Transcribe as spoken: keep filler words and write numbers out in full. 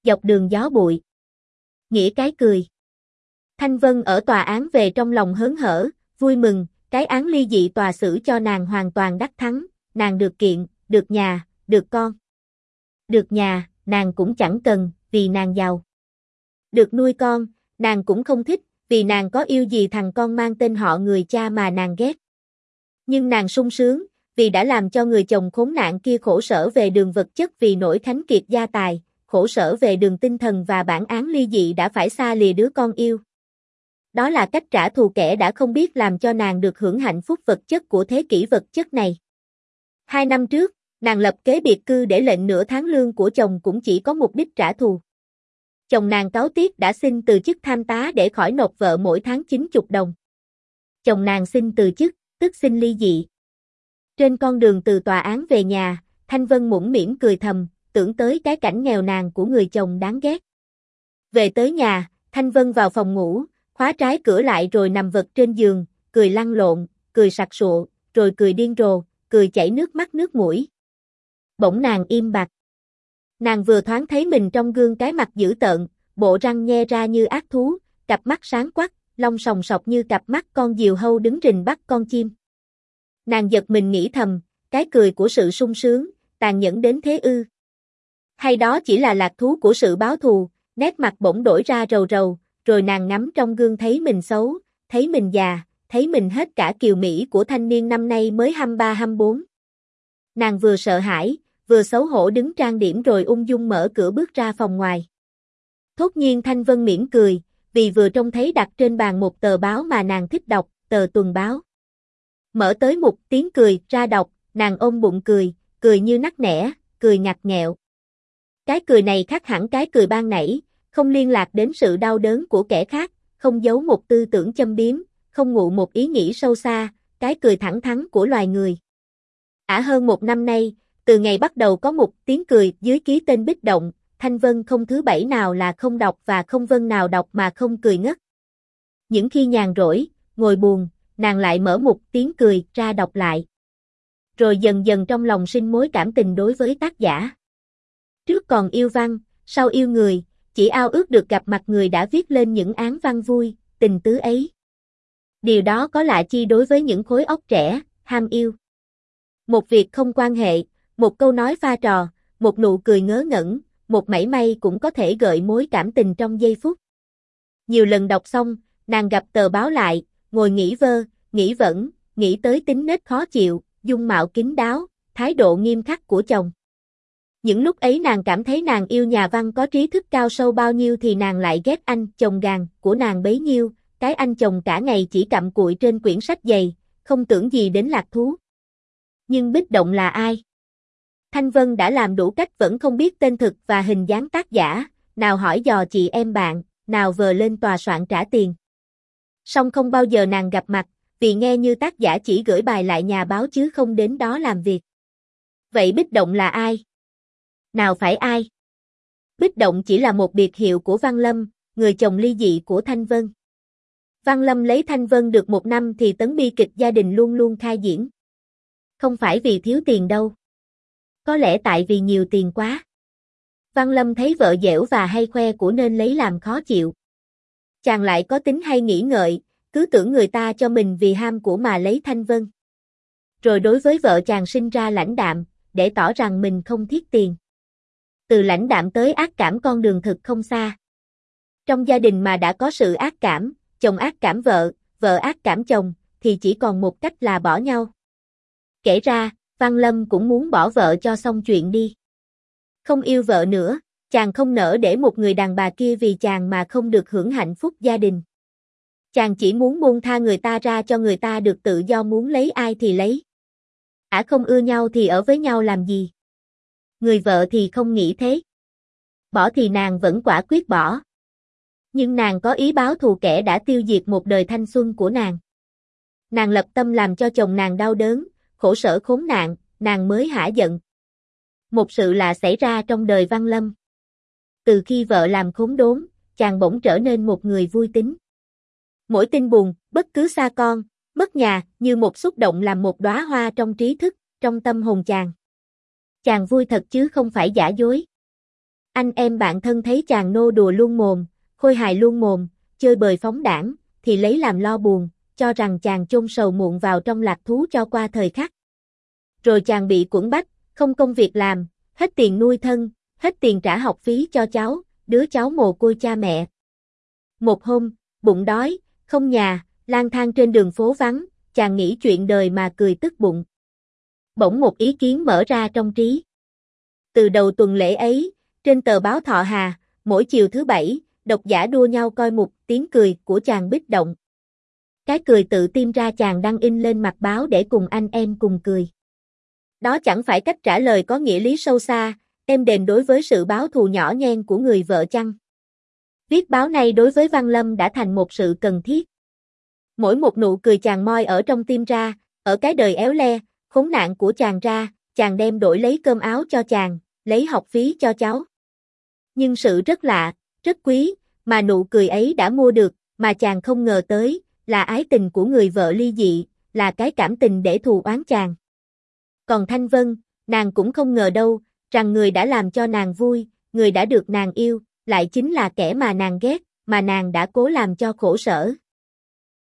Dọc đường gió bụi. Nghĩa cái cười. Thanh Vân ở tòa án về trong lòng hớn hở, vui mừng, cái án ly dị tòa xử cho nàng hoàn toàn đắc thắng, nàng được kiện, được nhà, được con. Được nhà, nàng cũng chẳng cần, vì nàng giàu. Được nuôi con, nàng cũng không thích, vì nàng có yêu gì thằng con mang tên họ người cha mà nàng ghét. Nhưng nàng sung sướng, vì đã làm cho người chồng khốn nạn kia khổ sở về đường vật chất vì nỗi khánh kiệt gia tài, khổ sở về đường tinh thần và bản án ly dị đã phải xa lìa đứa con yêu. Đó là cách trả thù kẻ đã không biết làm cho nàng được hưởng hạnh phúc vật chất của thế kỷ vật chất này. Hai năm trước, nàng lập kế biệt cư để lệnh nửa tháng lương của chồng cũng chỉ có mục đích trả thù. Chồng nàng cáu tiết đã xin từ chức tham tá để khỏi nộp vợ mỗi tháng chín mươi đồng. Chồng nàng xin từ chức, tức xin ly dị. Trên con đường từ tòa án về nhà, Thanh Vân mũm mỉm cười thầm, tưởng tới cái cảnh nghèo nàn của người chồng đáng ghét. Về tới nhà, Thanh Vân vào phòng ngủ, khóa trái cửa lại rồi nằm vật trên giường, cười lăn lộn, cười sặc sụa, rồi cười điên rồ, cười chảy nước mắt nước mũi. Bỗng nàng im bặt. Nàng vừa thoáng thấy mình trong gương cái mặt dữ tợn, bộ răng nhe ra như ác thú, cặp mắt sáng quắc, lông sòng sọc như cặp mắt con diều hâu đứng rình bắt con chim. Nàng giật mình nghĩ thầm, cái cười của sự sung sướng, tàn nhẫn đến thế ư? Hay đó chỉ là lạc thú của sự báo thù, nét mặt bỗng đổi ra rầu rầu, rồi nàng ngắm trong gương thấy mình xấu, thấy mình già, thấy mình hết cả kiều mỹ của thanh niên năm nay mới hai mươi ba hai mươi bốn. Nàng vừa sợ hãi, vừa xấu hổ đứng trang điểm rồi ung dung mở cửa bước ra phòng ngoài. Thốt nhiên Thanh Vân mỉm cười, vì vừa trông thấy đặt trên bàn một tờ báo mà nàng thích đọc, tờ tuần báo. Mở tới một tiếng cười ra đọc, nàng ôm bụng cười, cười như nắc nẻ, cười ngặt nghẹo. Cái cười này khác hẳn cái cười ban nãy, không liên lạc đến sự đau đớn của kẻ khác, không giấu một tư tưởng châm biếm, không ngụ một ý nghĩ sâu xa, cái cười thẳng thắn của loài người. Ả hơn một năm nay, từ ngày bắt đầu có một tiếng cười dưới ký tên Bích Động, Thanh Vân không thứ bảy nào là không đọc và không vân nào đọc mà không cười ngất. Những khi nhàn rỗi, ngồi buồn, nàng lại mở một tiếng cười ra đọc lại. Rồi dần dần trong lòng sinh mối cảm tình đối với tác giả. Trước còn yêu văn, sau yêu người, chỉ ao ước được gặp mặt người đã viết lên những án văn vui, tình tứ ấy. Điều đó có lạ chi đối với những khối óc trẻ, ham yêu. Một việc không quan hệ, một câu nói pha trò, một nụ cười ngớ ngẩn, một mảy may cũng có thể gợi mối cảm tình trong giây phút. Nhiều lần đọc xong, nàng gặp tờ báo lại, ngồi nghĩ vơ, nghĩ vẩn, nghĩ tới tính nết khó chịu, dung mạo kín đáo, thái độ nghiêm khắc của chồng. Những lúc ấy nàng cảm thấy nàng yêu nhà văn có trí thức cao sâu bao nhiêu thì nàng lại ghét anh chồng gàn của nàng bấy nhiêu, cái anh chồng cả ngày chỉ cặm cụi trên quyển sách dày, không tưởng gì đến lạc thú. Nhưng Bích Động là ai? Thanh Vân đã làm đủ cách vẫn không biết tên thực và hình dáng tác giả, nào hỏi dò chị em bạn, nào vờ lên tòa soạn trả tiền. Song không bao giờ nàng gặp mặt, vì nghe như tác giả chỉ gửi bài lại nhà báo chứ không đến đó làm việc. Vậy Bích Động là ai? Nào phải ai? Bích Động chỉ là một biệt hiệu của Văn Lâm, người chồng ly dị của Thanh Vân. Văn Lâm lấy Thanh Vân được một năm thì tấn bi kịch gia đình luôn luôn khai diễn. Không phải vì thiếu tiền đâu. Có lẽ tại vì nhiều tiền quá. Văn Lâm thấy vợ dẻo và hay khoe của nên lấy làm khó chịu. Chàng lại có tính hay nghĩ ngợi, cứ tưởng người ta cho mình vì ham của mà lấy Thanh Vân. Rồi đối với vợ chàng sinh ra lãnh đạm, để tỏ rằng mình không thiết tiền. Từ lãnh đạm tới ác cảm con đường thực không xa. Trong gia đình mà đã có sự ác cảm, chồng ác cảm vợ, vợ ác cảm chồng, thì chỉ còn một cách là bỏ nhau. Kể ra, Văn Lâm cũng muốn bỏ vợ cho xong chuyện đi. Không yêu vợ nữa, chàng không nỡ để một người đàn bà kia vì chàng mà không được hưởng hạnh phúc gia đình. Chàng chỉ muốn buông tha người ta ra cho người ta được tự do muốn lấy ai thì lấy. Ả không ưa nhau thì ở với nhau làm gì? Người vợ thì không nghĩ thế. Bỏ thì nàng vẫn quả quyết bỏ. Nhưng nàng có ý báo thù kẻ đã tiêu diệt một đời thanh xuân của nàng. Nàng lập tâm làm cho chồng nàng đau đớn, khổ sở khốn nạn, nàng mới hả giận. Một sự lạ xảy ra trong đời Văn Lâm. Từ khi vợ làm khốn đốn, chàng bỗng trở nên một người vui tính. Mỗi tin buồn, bất cứ xa con, mất nhà, như một xúc động làm một đóa hoa trong trí thức, trong tâm hồn chàng. Chàng vui thật chứ không phải giả dối. Anh em bạn thân thấy chàng nô đùa luôn mồm, khôi hài luôn mồm, chơi bời phóng đãng, thì lấy làm lo buồn, cho rằng chàng chôn sầu muộn vào trong lạc thú cho qua thời khắc. Rồi chàng bị quẫn bách, không công việc làm, hết tiền nuôi thân, hết tiền trả học phí cho cháu, đứa cháu mồ côi cha mẹ. Một hôm, bụng đói, không nhà, lang thang trên đường phố vắng, chàng nghĩ chuyện đời mà cười tức bụng. Bỗng một ý kiến mở ra trong trí. Từ đầu tuần lễ ấy, trên tờ báo Thọ Hà, mỗi chiều thứ bảy, độc giả đua nhau coi mục tiếng cười của chàng Bích Động. Cái cười tự tim ra chàng đăng in lên mặt báo để cùng anh em cùng cười. Đó chẳng phải cách trả lời có nghĩa lý sâu xa, êm đềm đối với sự báo thù nhỏ nhen của người vợ chăng? Viết báo này đối với Văn Lâm đã thành một sự cần thiết. Mỗi một nụ cười chàng moi ở trong tim ra, ở cái đời éo le, khốn nạn của chàng ra, chàng đem đổi lấy cơm áo cho chàng, lấy học phí cho cháu. Nhưng sự rất lạ, rất quý, mà nụ cười ấy đã mua được, mà chàng không ngờ tới, là ái tình của người vợ ly dị, là cái cảm tình để thù oán chàng. Còn Thanh Vân, nàng cũng không ngờ đâu, rằng người đã làm cho nàng vui, người đã được nàng yêu, lại chính là kẻ mà nàng ghét, mà nàng đã cố làm cho khổ sở.